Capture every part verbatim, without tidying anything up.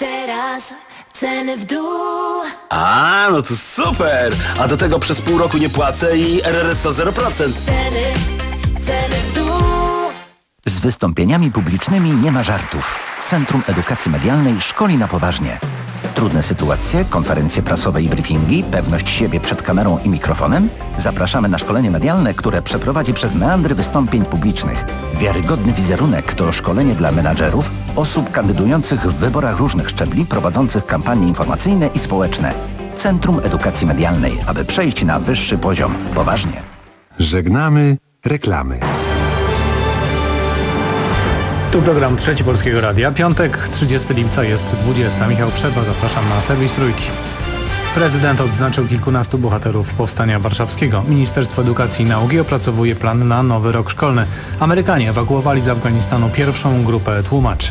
teraz ceny w dół. A, no to super! A do tego przez pół roku nie płacę i R R S O zero procent. Ceny, ceny w dół. Z wystąpieniami publicznymi nie ma żartów. Centrum Edukacji Medialnej szkoli na poważnie. Trudne sytuacje, konferencje prasowe i briefingi, pewność siebie przed kamerą i mikrofonem? Zapraszamy na szkolenie medialne, które przeprowadzi przez meandry wystąpień publicznych. Wiarygodny wizerunek to szkolenie dla menadżerów, osób kandydujących w wyborach różnych szczebli, prowadzących kampanie informacyjne i społeczne. Centrum Edukacji Medialnej, aby przejść na wyższy poziom. Poważnie. Żegnamy reklamy. Tu program Trzeci Polskiego Radia. Piątek, trzydziestego lipca, jest dwudziesta. Michał Przerwa, zapraszam na serwis Trójki. Prezydent odznaczył kilkunastu bohaterów Powstania Warszawskiego. Ministerstwo Edukacji i Nauki opracowuje plan na nowy rok szkolny. Amerykanie ewakuowali z Afganistanu pierwszą grupę tłumaczy.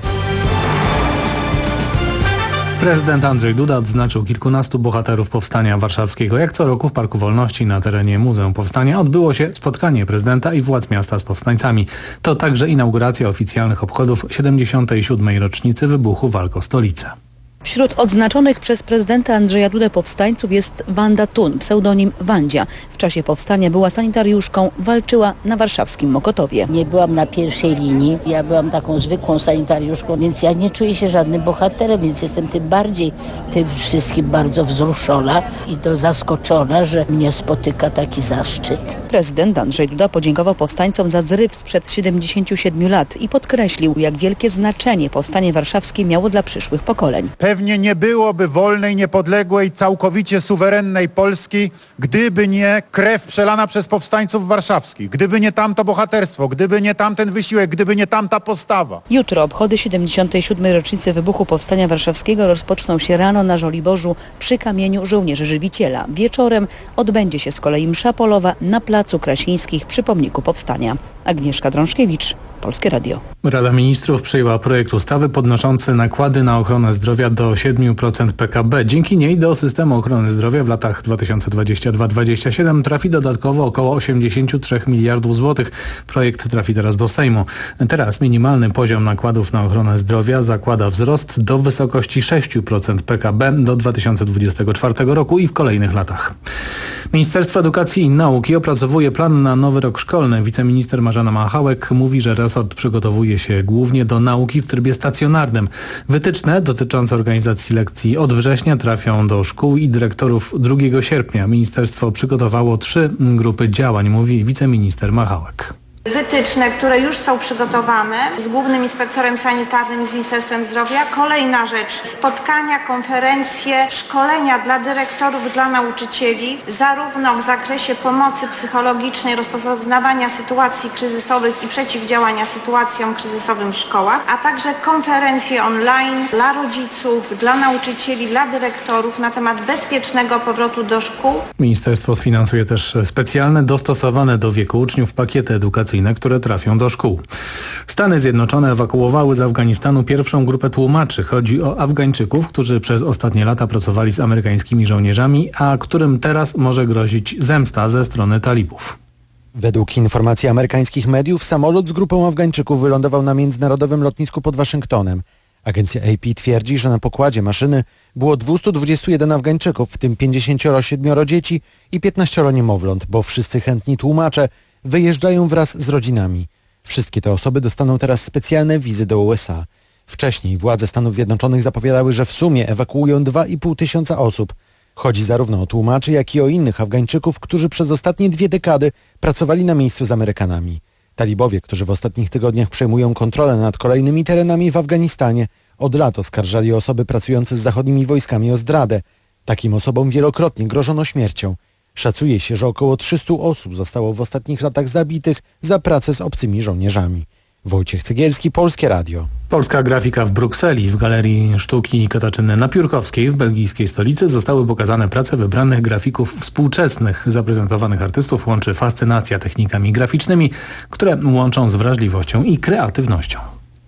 Prezydent Andrzej Duda odznaczył kilkunastu bohaterów Powstania Warszawskiego. Jak co roku w Parku Wolności na terenie Muzeum Powstania odbyło się spotkanie prezydenta i władz miasta z powstańcami. To także inauguracja oficjalnych obchodów siedemdziesiątej siódmej rocznicy wybuchu walk o stolicę. Wśród odznaczonych przez prezydenta Andrzeja Dudę powstańców jest Wanda Thun, pseudonim Wandzia. W czasie powstania była sanitariuszką, walczyła na warszawskim Mokotowie. Nie byłam na pierwszej linii, ja byłam taką zwykłą sanitariuszką, więc ja nie czuję się żadnym bohaterem, więc jestem tym bardziej tym wszystkim bardzo wzruszona i to zaskoczona, że mnie spotyka taki zaszczyt. Prezydent Andrzej Duda podziękował powstańcom za zryw sprzed siedemdziesięciu siedmiu lat i podkreślił, jak wielkie znaczenie powstanie warszawskie miało dla przyszłych pokoleń. Pewnie nie byłoby wolnej, niepodległej, całkowicie suwerennej Polski, gdyby nie krew przelana przez powstańców warszawskich, gdyby nie tamto bohaterstwo, gdyby nie tamten wysiłek, gdyby nie tamta postawa. Jutro obchody siedemdziesiątej siódmej rocznicy wybuchu Powstania Warszawskiego rozpoczną się rano na Żoliborzu przy kamieniu żołnierzy żywiciela. Wieczorem odbędzie się z kolei msza polowa na Placu Krasińskich przy pomniku Powstania. Agnieszka Drążkiewicz, Polskie Radio. Rada Ministrów przyjęła projekt ustawy podnoszący nakłady na ochronę zdrowia do siedmiu procent P K B. Dzięki niej do systemu ochrony zdrowia w latach dwa tysiące dwudziestym drugim do dwa tysiące dwudziestego siódmego trafi dodatkowo około osiemdziesiąt trzy miliardów złotych. Projekt trafi teraz do Sejmu. Teraz minimalny poziom nakładów na ochronę zdrowia zakłada wzrost do wysokości sześć procent P K B do dwa tysiące dwudziestego czwartego roku i w kolejnych latach. Ministerstwo Edukacji i Nauki opracowuje plan na nowy rok szkolny. Wiceminister Marzena Machałek mówi, że resort przygotowuje się głównie do nauki w trybie stacjonarnym. Wytyczne dotyczące organizacji lekcji od września trafią do szkół i dyrektorów drugiego sierpnia. Ministerstwo przygotowało trzy grupy działań, mówi wiceminister Machałek. Wytyczne, które już są przygotowane z głównym inspektorem sanitarnym i z Ministerstwem Zdrowia. Kolejna rzecz, spotkania, konferencje, szkolenia dla dyrektorów, dla nauczycieli, zarówno w zakresie pomocy psychologicznej, rozpoznawania sytuacji kryzysowych i przeciwdziałania sytuacjom kryzysowym w szkołach, a także konferencje online dla rodziców, dla nauczycieli, dla dyrektorów na temat bezpiecznego powrotu do szkół. Ministerstwo sfinansuje też specjalne, dostosowane do wieku uczniów pakiety edukacyjne, które trafią do szkół. Stany Zjednoczone ewakuowały z Afganistanu pierwszą grupę tłumaczy. Chodzi o Afgańczyków, którzy przez ostatnie lata pracowali z amerykańskimi żołnierzami, a którym teraz może grozić zemsta ze strony talibów. Według informacji amerykańskich mediów samolot z grupą Afgańczyków wylądował na międzynarodowym lotnisku pod Waszyngtonem. Agencja A P twierdzi, że na pokładzie maszyny było dwieście dwadzieścia jeden Afgańczyków, w tym pięćdziesiąt siedem dzieci i piętnaście niemowląt, bo wszyscy chętni tłumacze wyjeżdżają wraz z rodzinami. Wszystkie te osoby dostaną teraz specjalne wizy do U S A. Wcześniej władze Stanów Zjednoczonych zapowiadały, że w sumie ewakuują dwa i pół tysiąca osób. Chodzi zarówno o tłumaczy, jak i o innych Afgańczyków, którzy przez ostatnie dwie dekady pracowali na miejscu z Amerykanami. Talibowie, którzy w ostatnich tygodniach przejmują kontrolę nad kolejnymi terenami w Afganistanie, od lat oskarżali osoby pracujące z zachodnimi wojskami o zdradę. Takim osobom wielokrotnie grożono śmiercią. Szacuje się, że około trzysta osób zostało w ostatnich latach zabitych za pracę z obcymi żołnierzami. Wojciech Cegielski, Polskie Radio. Polska grafika w Brukseli. W Galerii Sztuki Katarzyny Napiórkowskiej w belgijskiej stolicy zostały pokazane prace wybranych grafików współczesnych. Zaprezentowanych artystów łączy fascynacja technikami graficznymi, które łączą z wrażliwością i kreatywnością.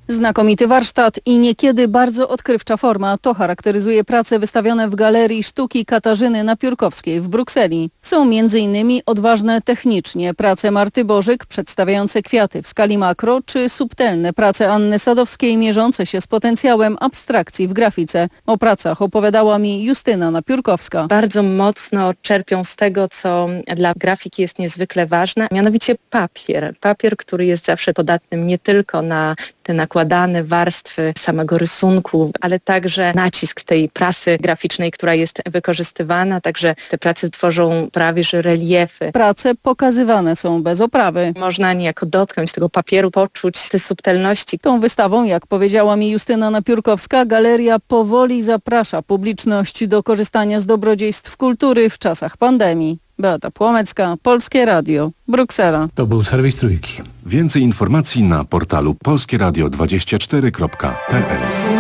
Znakomity warsztat i niekiedy bardzo odkrywcza forma. To charakteryzuje prace wystawione w Galerii Sztuki Katarzyny Napiórkowskiej w Brukseli. Są między innymi odważne technicznie prace Marty Bożyk przedstawiające kwiaty w skali makro, czy subtelne prace Anny Sadowskiej mierzące się z potencjałem abstrakcji w grafice. O pracach opowiadała mi Justyna Napiórkowska. Bardzo mocno czerpią z tego, co dla grafiki jest niezwykle ważne, mianowicie papier. Papier, który jest zawsze podatnym nie tylko na te nakładane warstwy samego rysunku, ale także nacisk tej prasy graficznej, która jest wykorzystywana, także te prace tworzą prawie że reliefy. Prace pokazywane są bez oprawy. Można niejako dotknąć tego papieru, poczuć te subtelności. Tą wystawą, jak powiedziała mi Justyna Napiórkowska, galeria powoli zaprasza publiczność do korzystania z dobrodziejstw kultury w czasach pandemii. Beata Płomecka, Polskie Radio, Bruksela. To był serwis Trójki. Więcej informacji na portalu polskie radio dwadzieścia cztery kropka p l.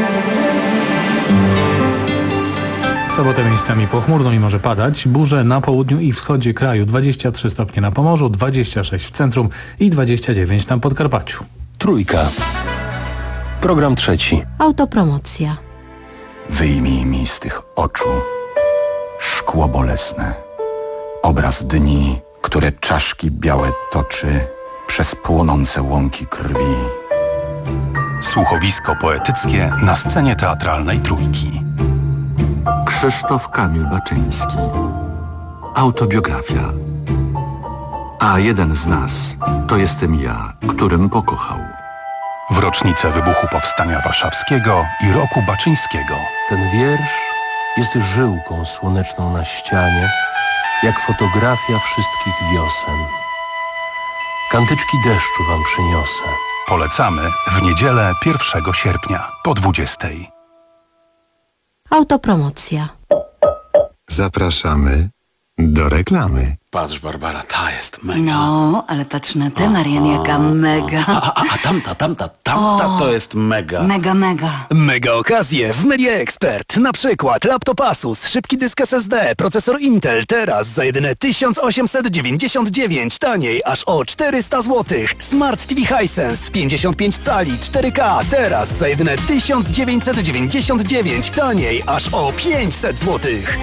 W sobotę miejscami pochmurno i może padać. Burze na południu i wschodzie kraju. dwadzieścia trzy stopnie na Pomorzu, dwadzieścia sześć w centrum i dwadzieścia dziewięć na Podkarpaciu. Trójka. Program trzeci. Autopromocja. Wyjmij mi z tych oczu szkło bolesne. Obraz dni, które czaszki białe toczy przez płonące łąki krwi. Słuchowisko poetyckie na scenie teatralnej Trójki. Krzysztof Kamil Baczyński. Autobiografia. A jeden z nas to jestem ja, którym pokochał. W rocznicę wybuchu Powstania Warszawskiego i roku Baczyńskiego. Ten wiersz jest żyłką słoneczną na ścianie, jak fotografia wszystkich wiosen. Kantyczki deszczu wam przyniosę. Polecamy w niedzielę pierwszego sierpnia po dwudziestej. Autopromocja. Zapraszamy do reklamy. Patrz, Barbara, ta jest mega. No, ale patrz na tę, Marian, jaka mega. A, a, a tamta, tamta, tamta O, to jest mega. Mega, mega. Mega okazje w Media Expert. Na przykład laptop Asus, szybki dysk S S D, procesor Intel teraz za jedyne tysiąc osiemset dziewięćdziesiąt dziewięć, taniej aż o czterysta złotych. Smart T V Hisense pięćdziesiąt pięć cali cztery K teraz za jedyne tysiąc dziewięćset dziewięćdziesiąt dziewięć, taniej aż o pięćset złotych.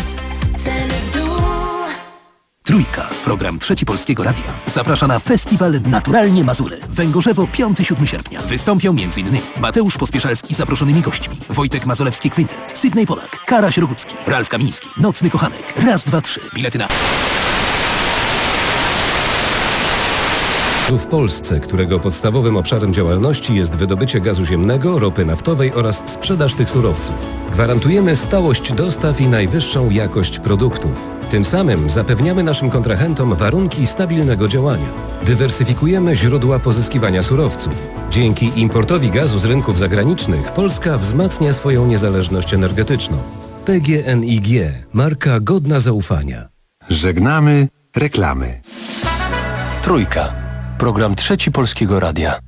Trójka. Program Trzeci Polskiego Radia zaprasza na festiwal Naturalnie Mazury. Węgorzewo piątego do siódmego sierpnia. Wystąpią m.in. Mateusz Pospieszalski z zaproszonymi gośćmi, Wojtek Mazolewski Kwintet, Sydney Polak, Karaś Rogucki, Ralf Kamiński, Nocny Kochanek, Raz, dwa, trzy. Bilety na... W Polsce, którego podstawowym obszarem działalności jest wydobycie gazu ziemnego, ropy naftowej oraz sprzedaż tych surowców. Gwarantujemy stałość dostaw i najwyższą jakość produktów. Tym samym zapewniamy naszym kontrahentom warunki stabilnego działania. Dywersyfikujemy źródła pozyskiwania surowców. Dzięki importowi gazu z rynków zagranicznych Polska wzmacnia swoją niezależność energetyczną. P G N I G. Marka godna zaufania. Żegnamy reklamy. Trójka. Program Trzeci Polskiego Radia.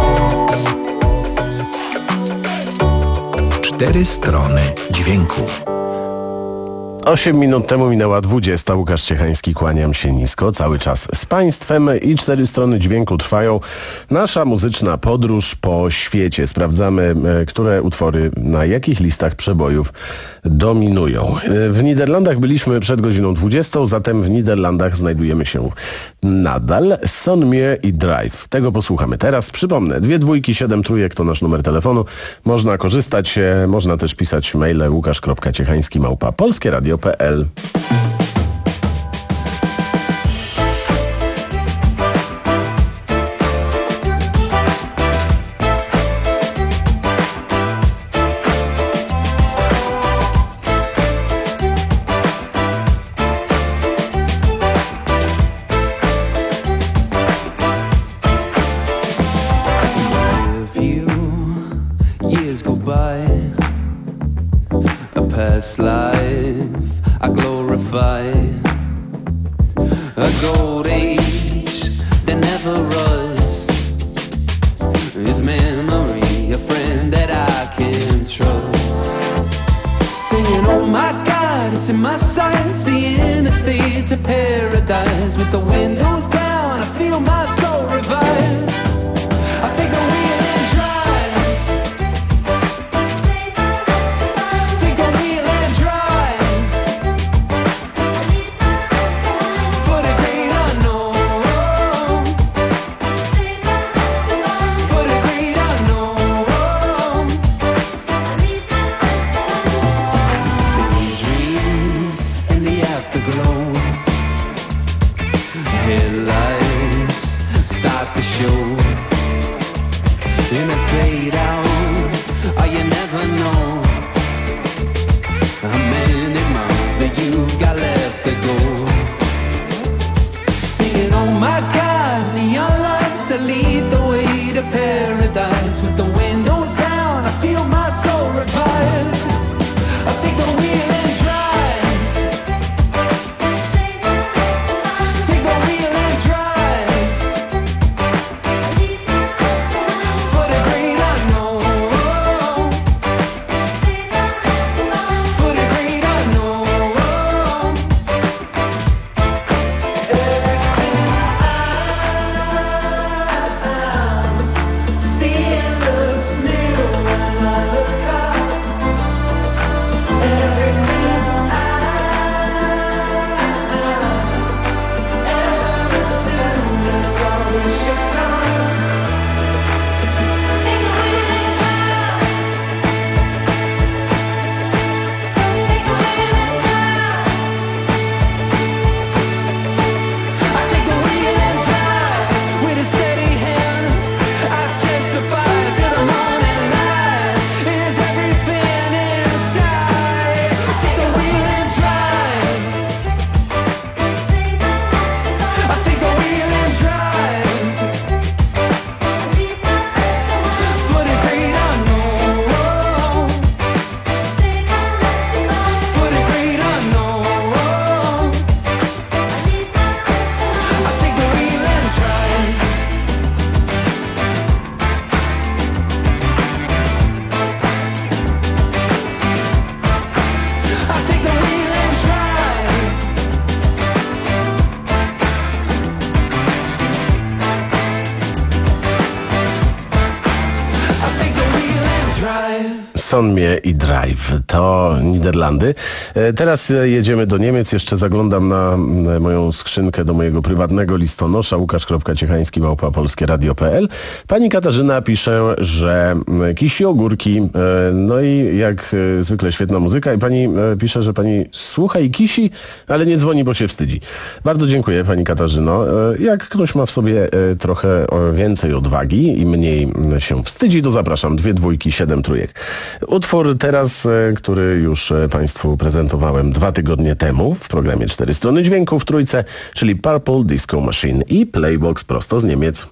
Cztery strony dźwięku. Osiem minut temu minęła dwudziesta. Łukasz Ciechański, kłaniam się nisko, cały czas z Państwem i cztery strony dźwięku trwają. Nasza muzyczna podróż po świecie. Sprawdzamy, które utwory na jakich listach przebojów dominują. W Niderlandach byliśmy przed godziną dwudziestą, zatem w Niderlandach znajdujemy się nadal. Sonmier i Drive. Tego posłuchamy teraz. Przypomnę, dwie dwójki, siedem trójek to nasz numer telefonu. Można korzystać, można też pisać maile łukasz kropka ciechański małpa polskie radio kropka p l. Past life I glorify, a gold age that never rust, his memory, a friend that I can trust. Singing, oh my God, it's in my sights, the interstate to paradise. With the windows down, I feel my soul revive. I'll take the wheel and drive. glow. Headlights start the show, and they fade out. Oh, you never know how many miles that you've got left to go. Singing, oh my God, neon lights that lead the way to paradise. With the windows down, I feel my soul revive. I'll take the wheel and drive. Take the wheel and drive. For the great unknown. For the great unknown. Seeing looks new when I look up. Everything I ever assumed is always should come. Take the wheel and drive. Take the wheel and drive. I take the wheel and drive with a steady hand. I testify to the morning light. Is everything inside? Take the wheel and drive. I take the wheel and drive. For the great unknown. For the great unknown. I take the wheel and drive. I take the wheel and drive. I take the wheel and drive. Sonmie i Drive to Niderlandy. E, Teraz e, jedziemy do Niemiec. Jeszcze zaglądam na m, moją skrzynkę do mojego prywatnego listonosza łukasz kropka ciechański małpa polskie radio kropka p l. Pani Katarzyna pisze, że m, kisi ogórki, e, no i jak e, zwykle świetna muzyka. I pani e, pisze, że pani słucha i kisi, ale nie dzwoni, bo się wstydzi. Bardzo dziękuję, pani Katarzyno. E, Jak ktoś ma w sobie e, trochę o, więcej odwagi i mniej m, się wstydzi, to zapraszam. Dwie dwójki, siedem trójek. Utwór teraz, e, który już e, Państwu prezentowałem dwa tygodnie temu w programie Cztery Strony Dźwięku w Trójce, czyli Purple Disco Machine i Playbox prosto z Niemiec.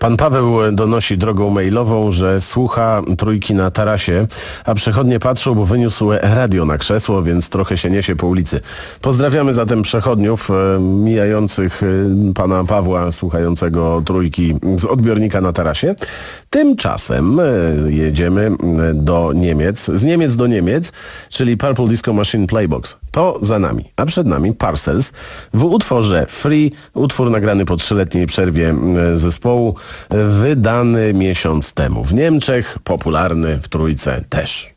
Pan Paweł donosi drogą mailową, że słucha Trójki na tarasie, a przechodnie patrzą, bo wyniósł radio na krzesło, więc trochę się niesie po ulicy. Pozdrawiamy zatem przechodniów e, mijających e, pana Pawła, słuchającego Trójki z odbiornika na tarasie. Tymczasem e, jedziemy do Niemiec, z Niemiec do Niemiec, czyli Purple Disco Machine Playbox. To za nami, a przed nami Parcels w utworze Free, utwór nagrany po trzyletniej przerwie zespołu, wydany miesiąc temu w Niemczech, popularny w Trójce też.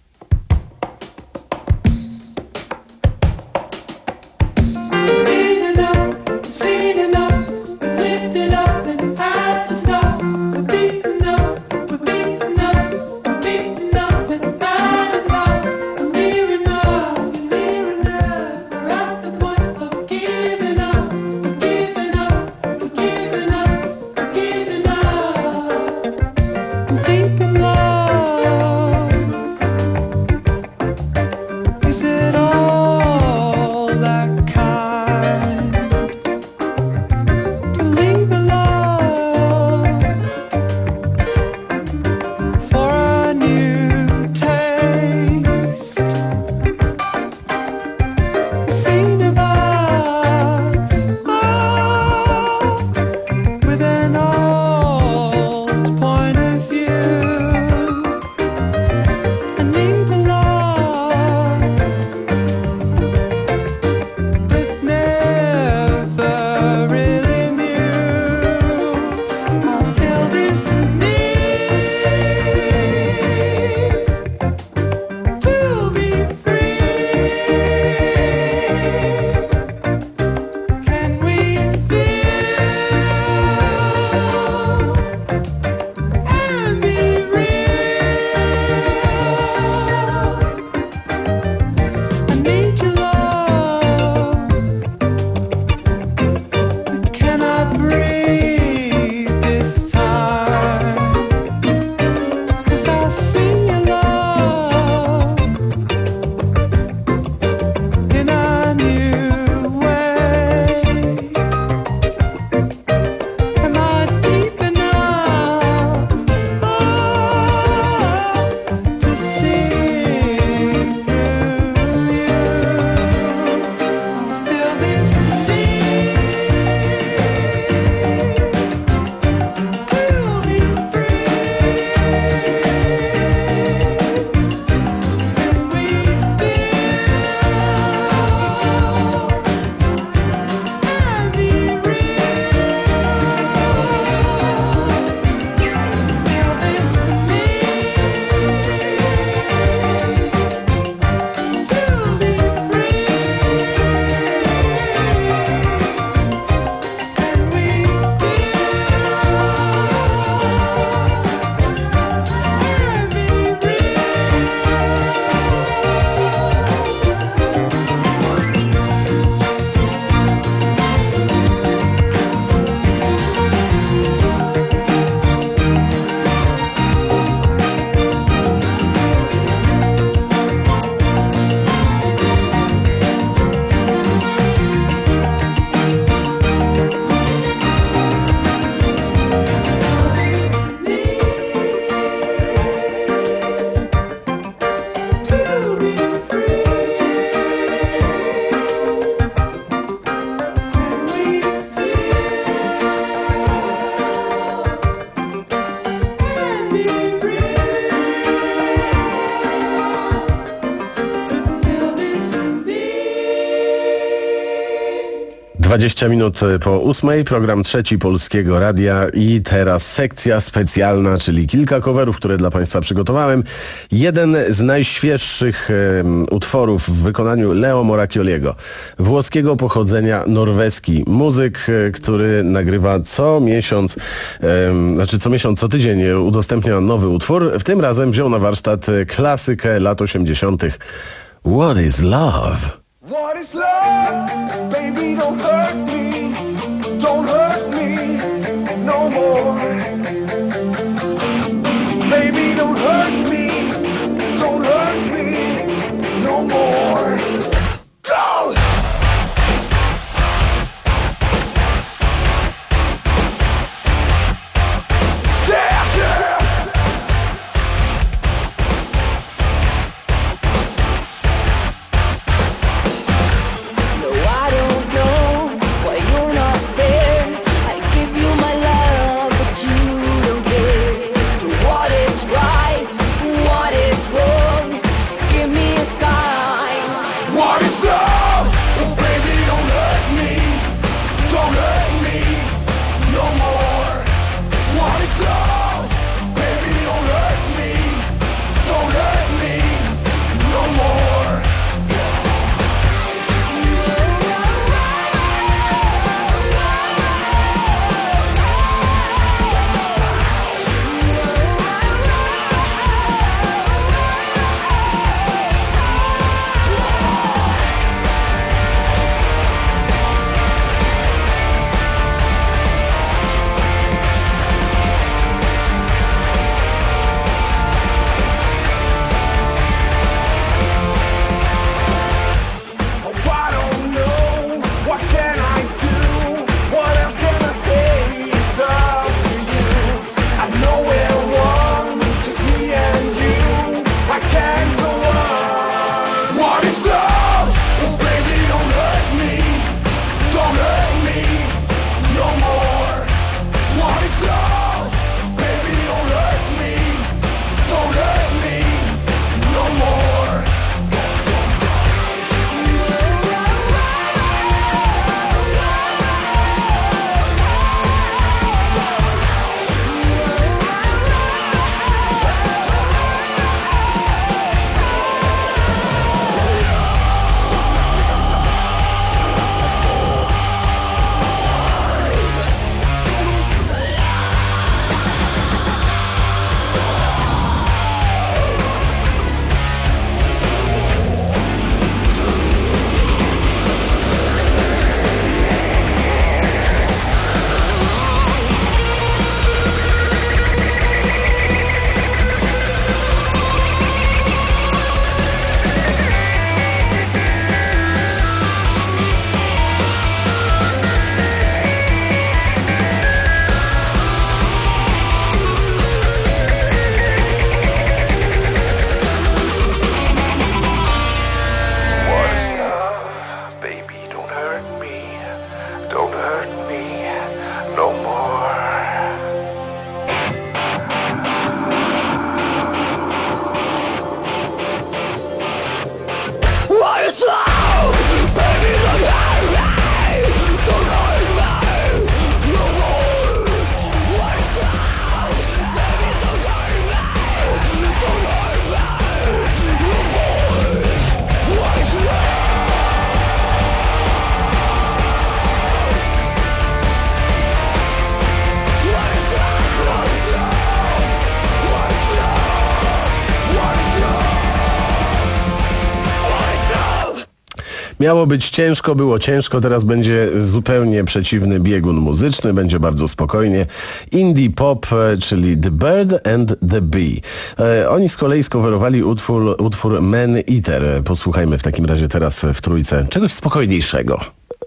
dwadzieścia minut po ósmej, program Trzeci Polskiego Radia i teraz sekcja specjalna, czyli kilka coverów, które dla Państwa przygotowałem. Jeden z najświeższych um, utworów w wykonaniu Leo Moracchioliego, włoskiego pochodzenia, norweski muzyk, który nagrywa co miesiąc, um, znaczy co miesiąc, co tydzień udostępnia nowy utwór. W tym razem wziął na warsztat klasykę lat osiemdziesiątych. What is love? What is love? Baby, don't hurt me, don't hurt me no more. Baby, don't hurt me, don't hurt me no more. Go! Miało być ciężko, było ciężko, teraz będzie zupełnie przeciwny biegun muzyczny, będzie bardzo spokojnie. Indie pop, czyli The Bird and the Bee. E, oni z kolei skowerowali utwór, utwór Man Eater. Posłuchajmy w takim razie teraz w trójce czegoś spokojniejszego.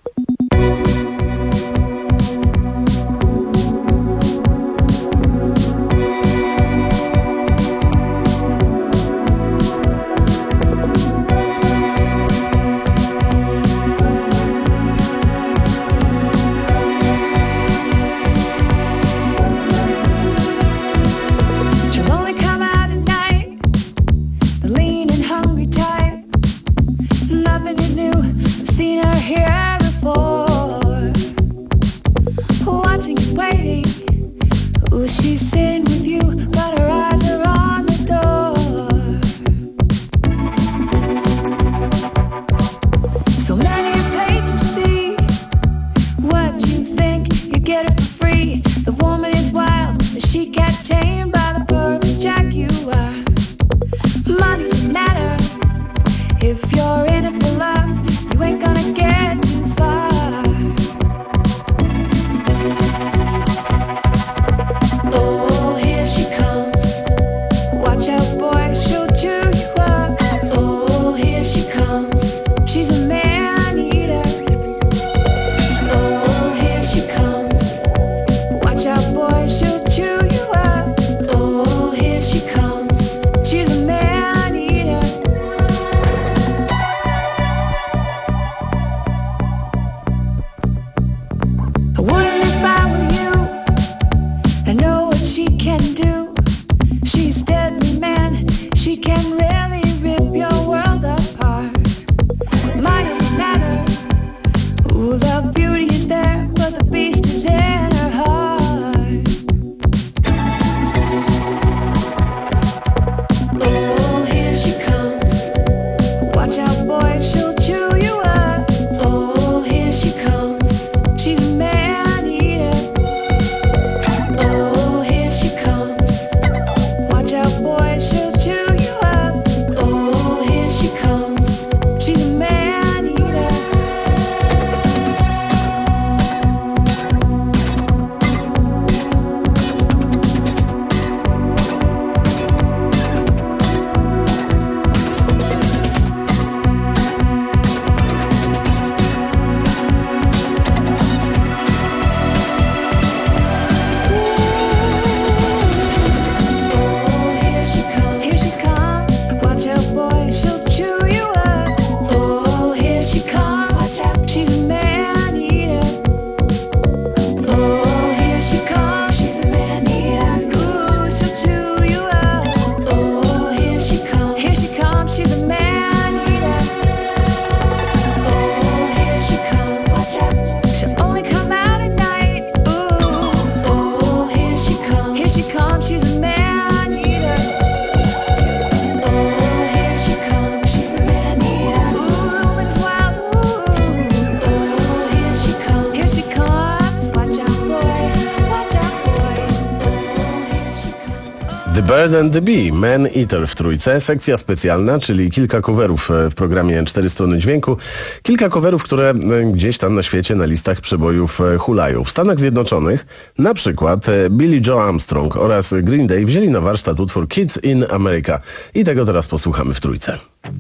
The Bird and the Bee, Man Eater w trójce, sekcja specjalna, czyli kilka coverów w programie Cztery Strony Dźwięku. Kilka coverów, które gdzieś tam na świecie na listach przebojów hulają. W Stanach Zjednoczonych na przykład Billie Joe Armstrong oraz Green Day wzięli na warsztat utwór Kids in America. I tego teraz posłuchamy w trójce.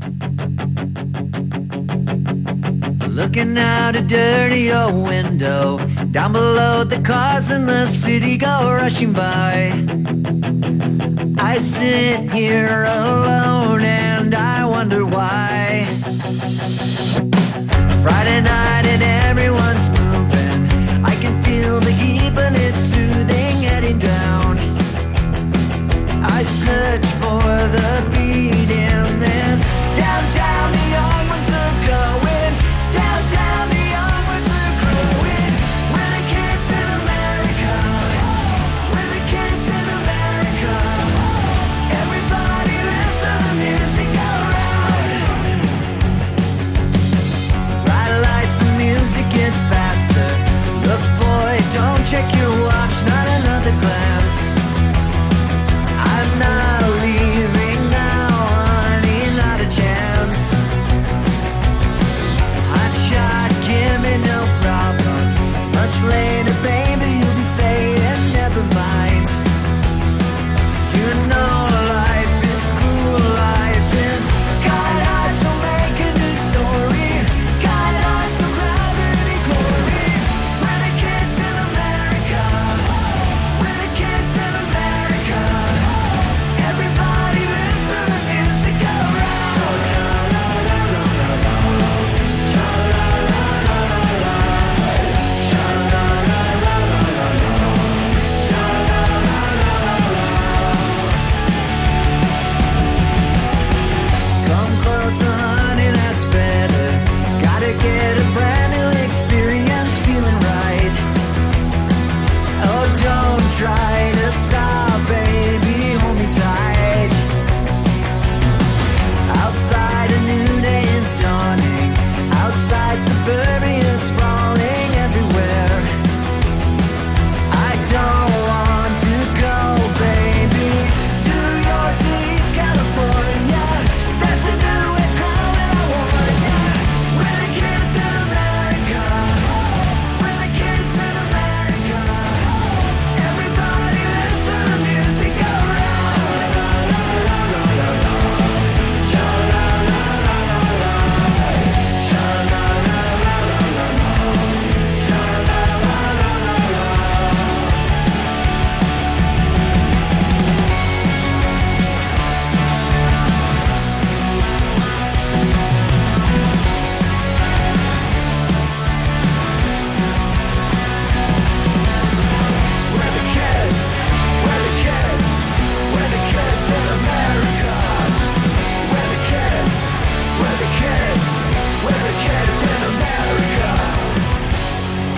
Looking out a dirty old window, down below the cars in the city go rushing by. I sit here alone and I wonder why. Friday night and everyone's moving, I can feel the heat but it's soothing heading down. I search for the beat in this downtown, the young ones are going downtown, the young ones are growing. We're the kids in America, we're the kids in America. Everybody listen to the music around. Bright lights and music gets faster. Look boy, don't check your watch, not another glance. I'm not leaving now, honey.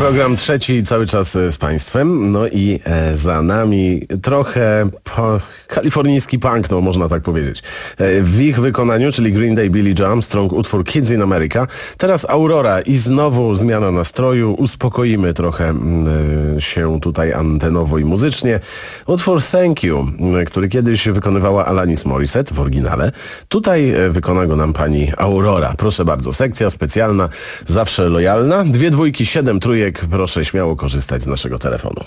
Program trzeci cały czas z Państwem, no i e, za nami trochę po, kalifornijski punk, no można tak powiedzieć. E, w ich wykonaniu, czyli Green Day, Billie Armstrong, utwór Kids in America. Teraz Aurora i znowu zmiana nastroju, uspokoimy trochę e, się tutaj antenowo i muzycznie. Utwór Thank You, e, który kiedyś wykonywała Alanis Morissette w oryginale. Tutaj e, wykona go nam pani Aurora. Proszę bardzo, sekcja specjalna, zawsze lojalna. Dwie dwójki, siedem trójek. Proszę śmiało korzystać z naszego telefonu.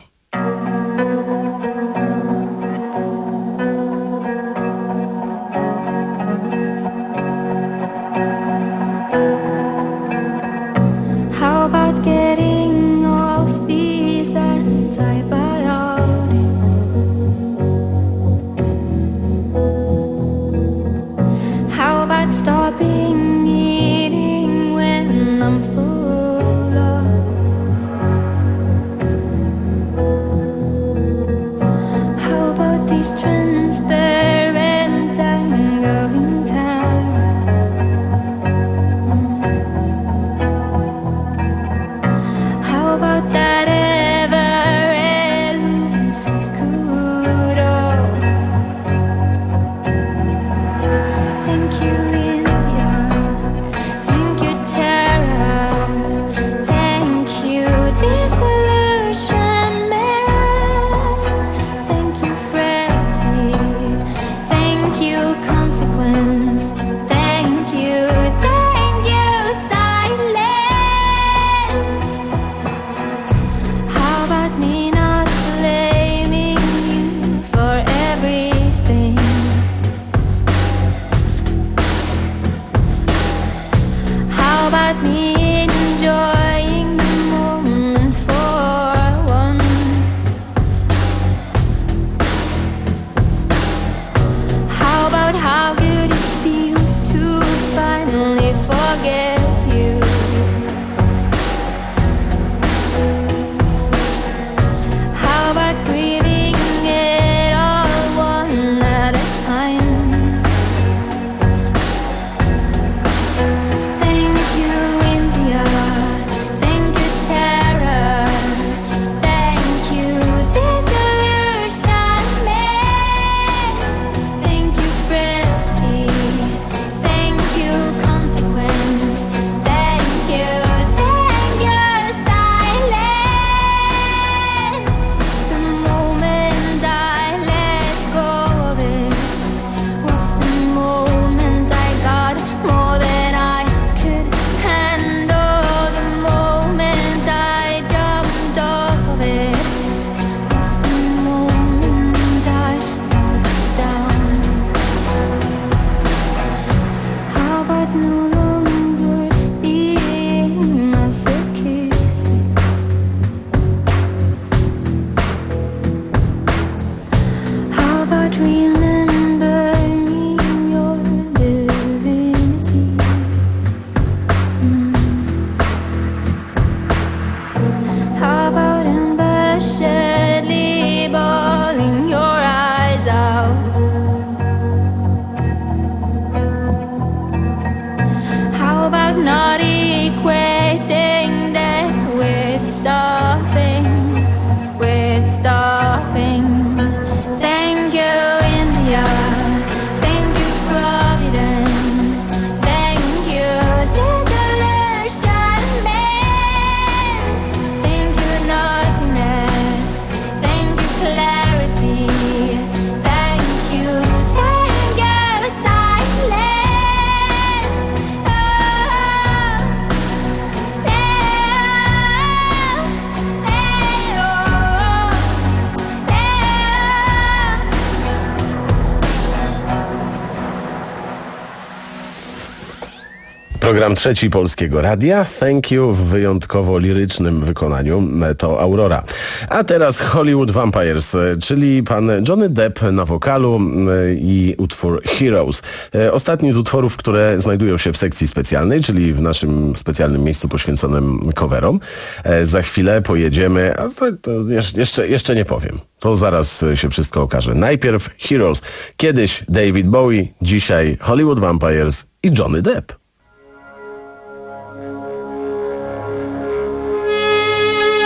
How about getting off these antibiotics? How about stopping eating when I'm full of? How about these transparent angling cats? How about that ever elusive kudo? Thank you, India. Thank you, Tara. Thank you, disillusionment. Thank you, Freddie. Thank you, consequence. Thank you, thank you, silence. How about me not blaming you for everything? How about me enjoying the moment for once? How about how good it feels to finally forget you? How about grieving it all one at a time? Thank you, India. Thank you, Tara. Thank you, disillusionment. Thank you, Freddie. Thank you, consequence. Thank you, thank you, silence. The moment I let go of it was the moment I got more than I could handle. The moment I jumped off of it was the moment I touched down. How about no longer being masochistic? How about remembering your divinity? Mm. How about unabashedly bawling your eyes out? How about not equating death with stopping, with stopping? Thank you, India. Thank you, Providence. Thank you, disillusionment. Thank you, nothingness. Thank you, clarity. Thank you, thank you, silence. Oh, Program trzeci Polskiego Radia. Thank you w wyjątkowo lirycznym wykonaniu. To Aurora. A teraz Hollywood Vampires, czyli pan Johnny Depp na wokalu i utwór Heroes. Ostatni z utworów, które znajdują się w sekcji specjalnej, czyli w naszym specjalnym miejscu poświęconym coverom. Za chwilę pojedziemy, a to, to jeszcze, jeszcze nie powiem. To zaraz się wszystko okaże. Najpierw Heroes. Kiedyś David Bowie, dzisiaj Hollywood Vampires i Johnny Depp.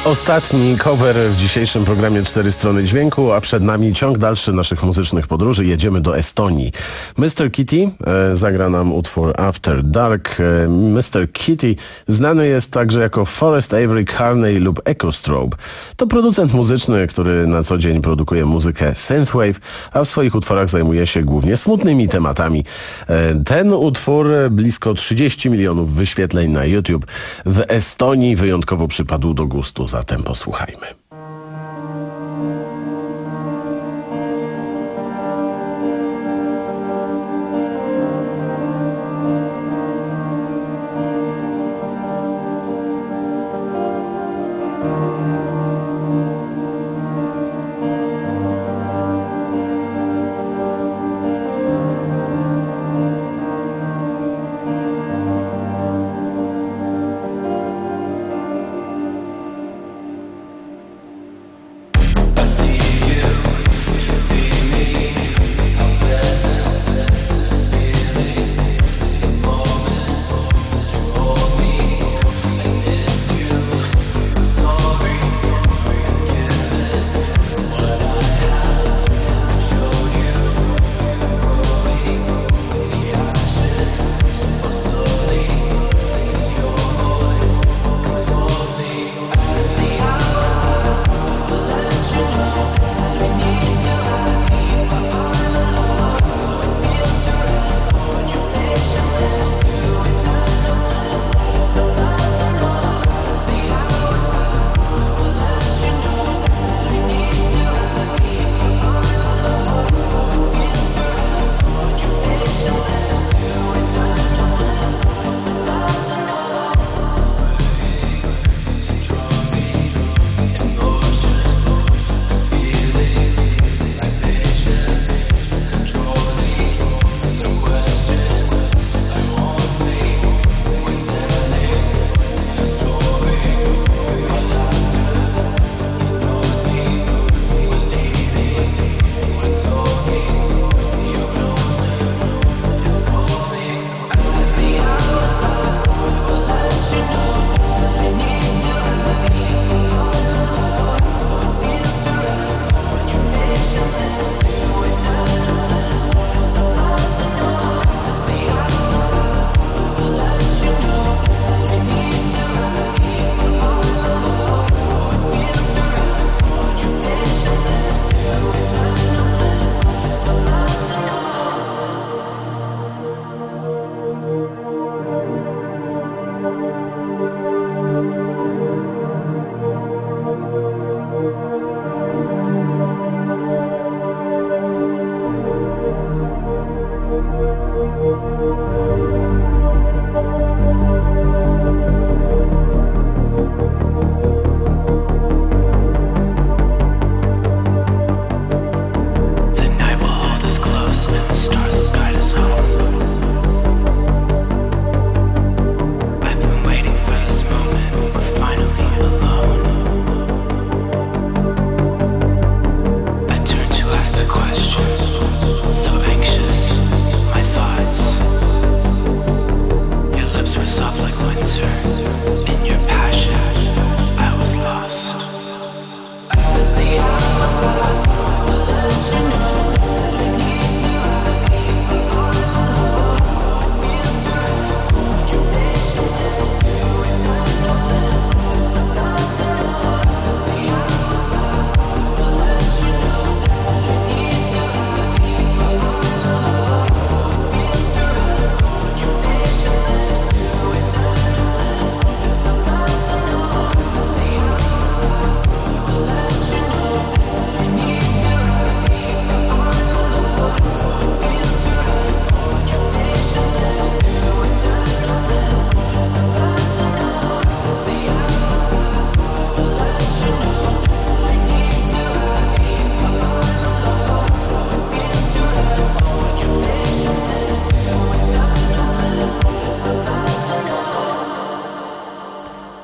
Ostatni cover w dzisiejszym programie Cztery Strony Dźwięku, a przed nami ciąg dalszy naszych muzycznych podróży. Jedziemy do Estonii. mister Kitty e, zagra nam utwór After Dark. E, mister Kitty znany jest także jako Forrest Avery Carney lub Echo Strobe. To producent muzyczny, który na co dzień produkuje muzykę synthwave, a w swoich utworach zajmuje się głównie smutnymi tematami. E, ten utwór blisko trzydzieści milionów wyświetleń na YouTube. W Estonii wyjątkowo przypadł do gustu. Zatem posłuchajmy.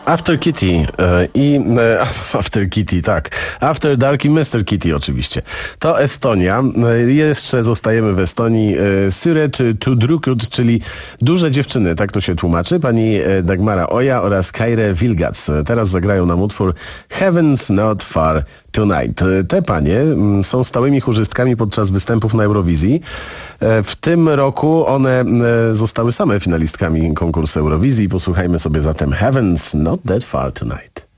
After Kitty e, i e, After Kitty, tak. After Dark i mister Kitty oczywiście. To Estonia. E, jeszcze zostajemy w Estonii. E, Syret Tudrukut, czyli duże dziewczyny, tak to się tłumaczy. Pani e, Dagmara Oja oraz Kaire Wilgac. E, teraz zagrają nam utwór Heaven's Not Far Tonight. E, te panie m, są stałymi chórzystkami podczas występów na Eurowizji. E, w tym roku one e, zostały same finalistkami konkursu Eurowizji. Posłuchajmy sobie zatem Heaven's Not That Far Tonight.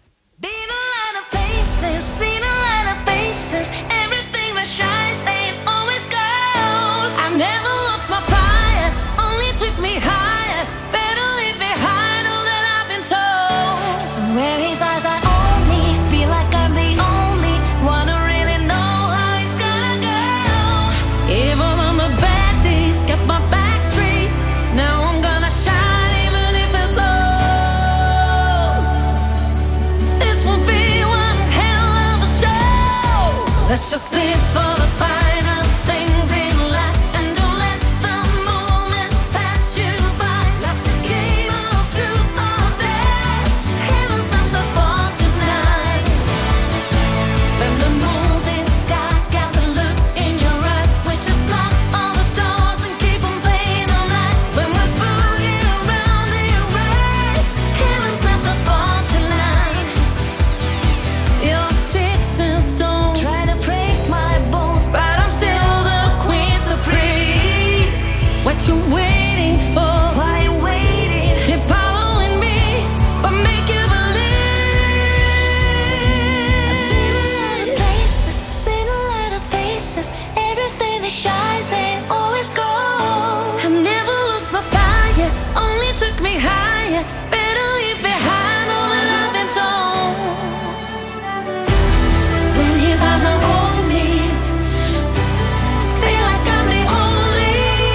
Let's just live for the finer things in life and don't let the moment pass you by. Life's a game of truth or dare. Heaven's not the fault tonight. When the moon's in the sky, got the look in your eyes. We just lock all the doors and keep on playing all night. When we're boogie around the array, heaven's not the fault tonight. Your sticks and stones try to break my bones, but I'm still the queen supreme. What you waiting for? Why you waiting? Keep following me, but make you believe. Places, seen a lot of faces. Everything that shines ain't always gold. I never lost my fire, only took me higher. Better leave behind all that I've been told. When his eyes are on me, feel like I'm the only.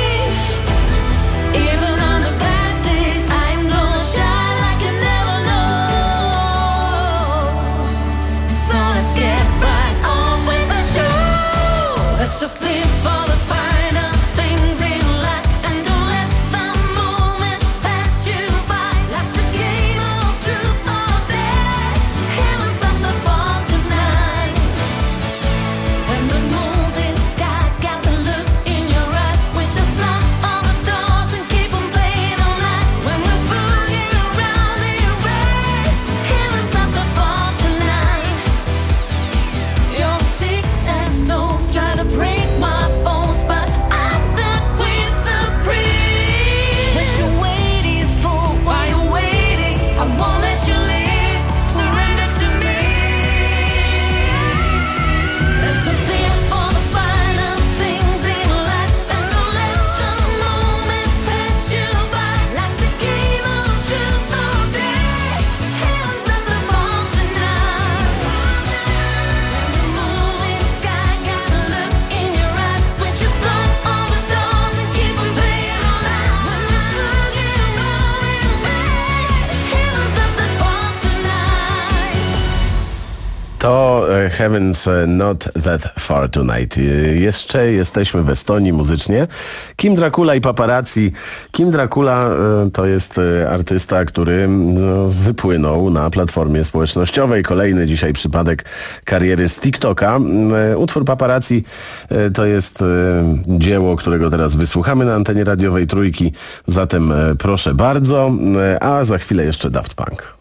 Even on the bad days, I'm gonna shine like you never know. So let's get right on with the show. Let's just live for the finer things in life and don't let the moment pass you by. Life's a game of truth or dare. Heaven's not the fault tonight. When the moon's in the sky, got the look in your eyes. We just lock all the doors and keep on playing all night. When we're boogie around the array, heaven's not the fault tonight. Your sticks and stones try to break my bones, but I'm the queen supreme. What you waiting for? Why you waiting? I won't let you leave. Surrender to me. Let's just live for the finer things in life and don't let the moment pass you by. Life's a game of truth or dare. Heaven's not the fault tonight. When the moon's in the sky, got the look in your eyes. We just lock all the doors and keep on playing all night. When we're boogie around the array, heaven's not the fault tonight. To e, Heaven's e, Not That Far Tonight. E, Jeszcze jesteśmy w Estonii muzycznie. Kim Dracula i Paparazzi. Kim Dracula e, to jest e, artysta, który no, wypłynął na platformie społecznościowej. Kolejny dzisiaj przypadek kariery z TikToka. E, Utwór Paparazzi e, to jest e, dzieło, którego teraz wysłuchamy na antenie radiowej Trójki. Zatem e, proszę bardzo. E, a za chwilę jeszcze Daft Punk.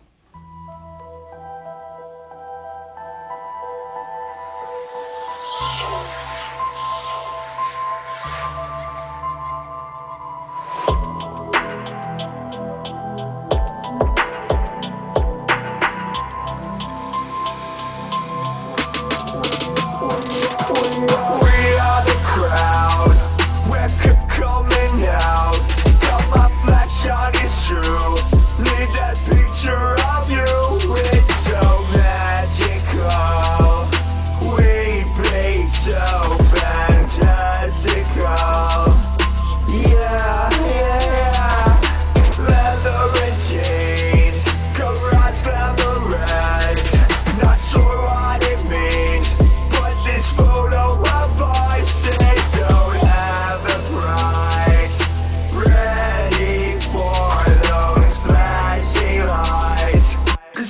We are the crowd. We're c- coming out. Got my flash on, it's true. Leave that picture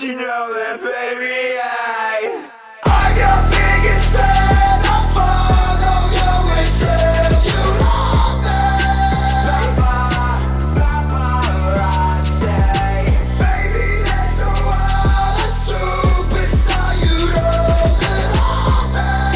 you know that, baby, I I'm your biggest fan. I'll follow you until you love me. Paparazzi, baby, that's a wild superstar. You know that I'm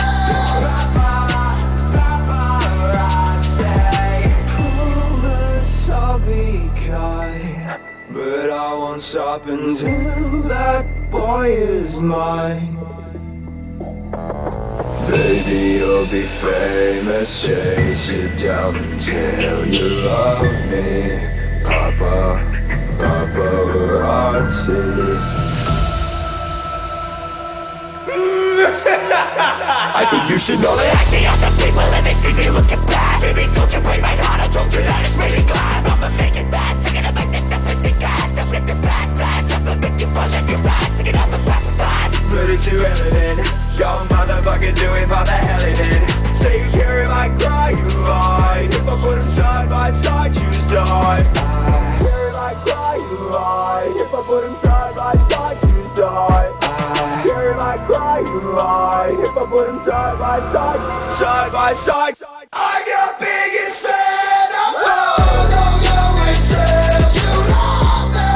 paparazzi. Promise I'll be kind, but I won't stop until that boy is mine. Baby, you'll be famous, chase you down until you love me. Papa, paparazzi. I think you should know that I see other people and they see me looking bad. Baby, don't you break my heart, I told you that it's really glad. I'ma make it fast, sing it up like the different thing guys. Don't rip your past, blast, I'm gonna make you fall like your eyes. Sing it up and pass the vibe. But it's too evident, young motherfuckers do it for the hell it is. Say you care if I cry, you lie. If I put them side by side, choose die. Care if I cry, you lie. If I put them side by side, choose die. Care if I cry, you lie. If I put them side by side, side by side. I'm your biggest fan. I'm follow you until you love me.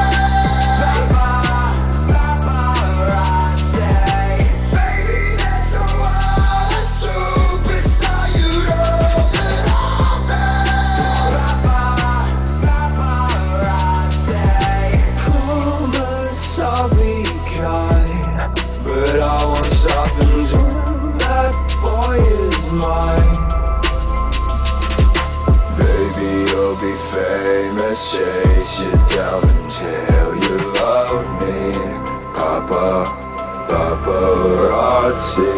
Paparazzi, baby, that's a wild superstar. You know that I'm paparazzi. Promise I'll be kind, but I won't stop until that boy is mine. Baby, you'll be famous, chase you down until you love me. Papa, paparazzi.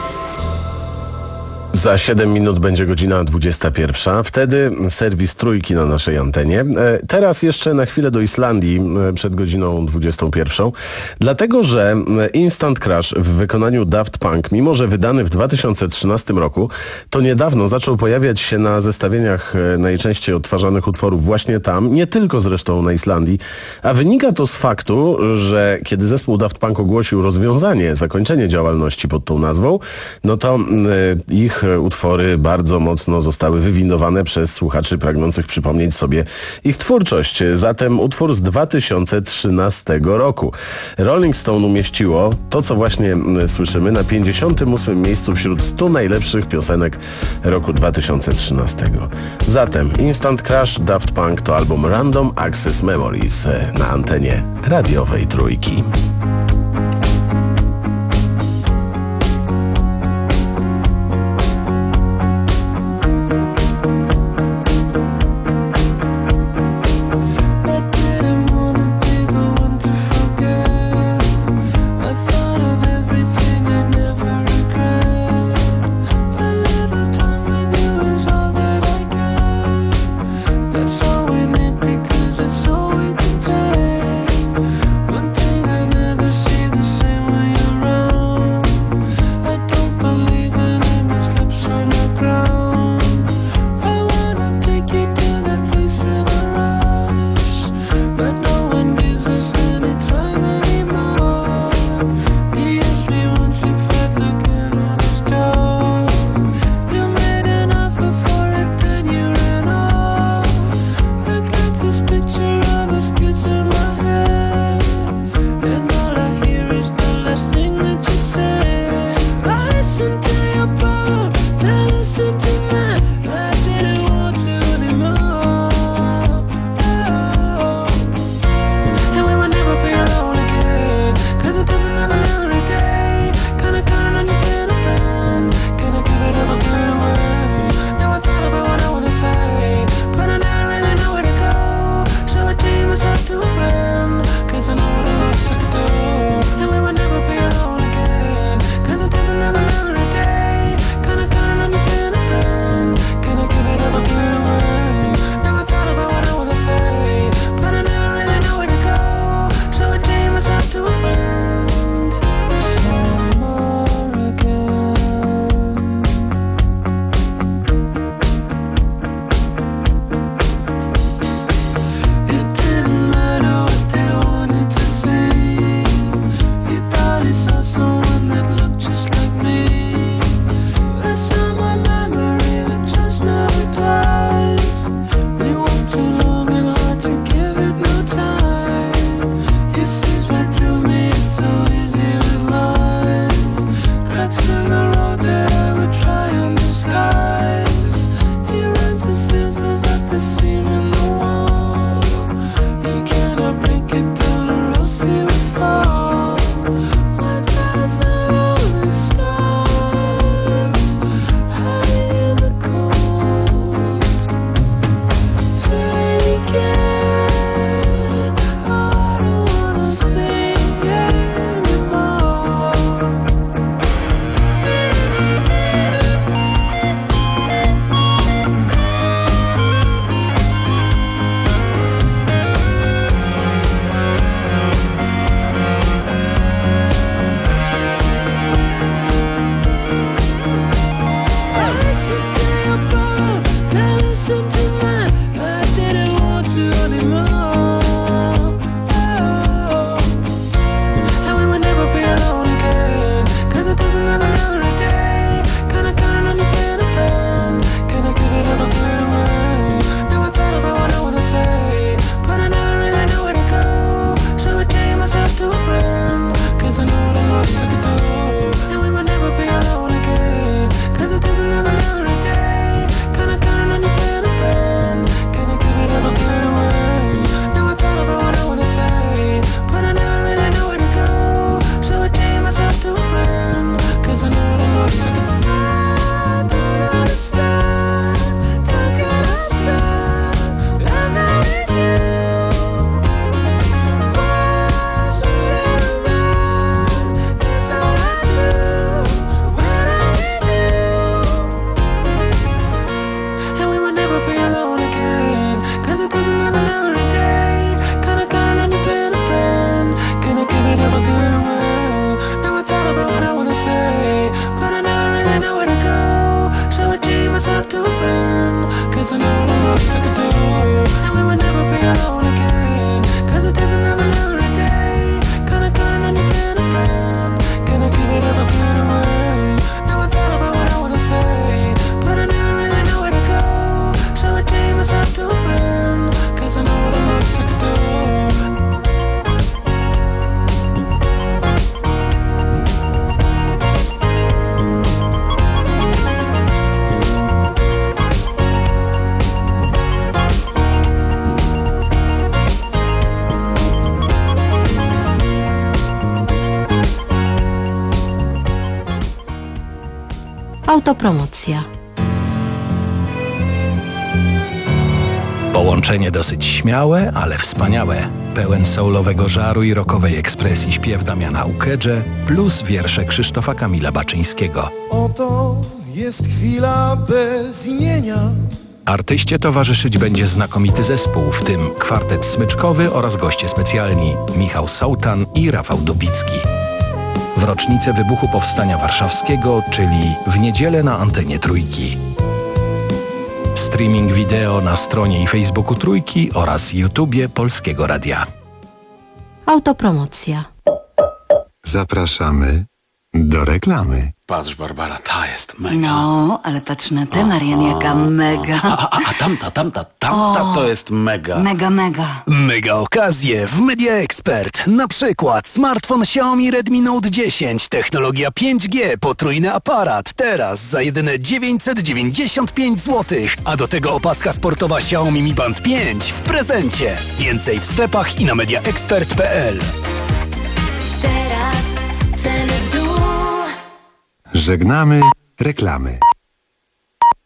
Za siedem minut będzie godzina dwudziesta pierwsza. Wtedy serwis Trójki na naszej antenie. E, Teraz jeszcze na chwilę do Islandii e, przed godziną dwudziestą pierwszą. Dlatego, że Instant Crush w wykonaniu Daft Punk, mimo że wydany w dwa tysiące trzynastym roku, to niedawno zaczął pojawiać się na zestawieniach e, najczęściej odtwarzanych utworów właśnie tam, nie tylko zresztą na Islandii. A wynika to z faktu, że kiedy zespół Daft Punk ogłosił rozwiązanie, zakończenie działalności pod tą nazwą, no to e, ich utwory bardzo mocno zostały wywindowane przez słuchaczy pragnących przypomnieć sobie ich twórczość. Zatem utwór z dwa tysiące trzynastego roku. Rolling Stone umieściło to, co właśnie słyszymy, na pięćdziesiątym ósmym miejscu wśród stu najlepszych piosenek roku dwa tysiące trzynastego. Zatem Instant Crush, Daft Punk to album Random Access Memories na antenie radiowej Trójki. That's all we need because it's all we can take. One thing I never Autopromocja. Połączenie dosyć śmiałe, ale wspaniałe. Pełen soulowego żaru i rockowej ekspresji śpiew Damiana Ukedże plus wiersze Krzysztofa Kamila Baczyńskiego. Oto jest chwila bez imienia. Artyście towarzyszyć będzie znakomity zespół, w tym kwartet smyczkowy oraz goście specjalni Michał Sołtan i Rafał Dubicki. W rocznicę wybuchu Powstania Warszawskiego, czyli w niedzielę na antenie Trójki. Streaming wideo na stronie i Facebooku Trójki oraz YouTubie Polskiego Radia. Autopromocja. Zapraszamy do reklamy. Patrz, Barbara, ta jest mega. No, ale patrz na tę, Marian, jaka mega. A, a, a tamta, tamta, tamta O, to jest mega. Mega, mega. Mega okazje w Media Expert. Na przykład smartfon Xiaomi Redmi Note dziesięć, technologia pięć G, potrójny aparat. Teraz za jedyne dziewięćset dziewięćdziesiąt pięć złotych. A do tego opaska sportowa Xiaomi Mi Band pięć w prezencie. Więcej w sklepach i na mediaexpert kropka p l. Teraz ceny w dół. Żegnamy reklamy.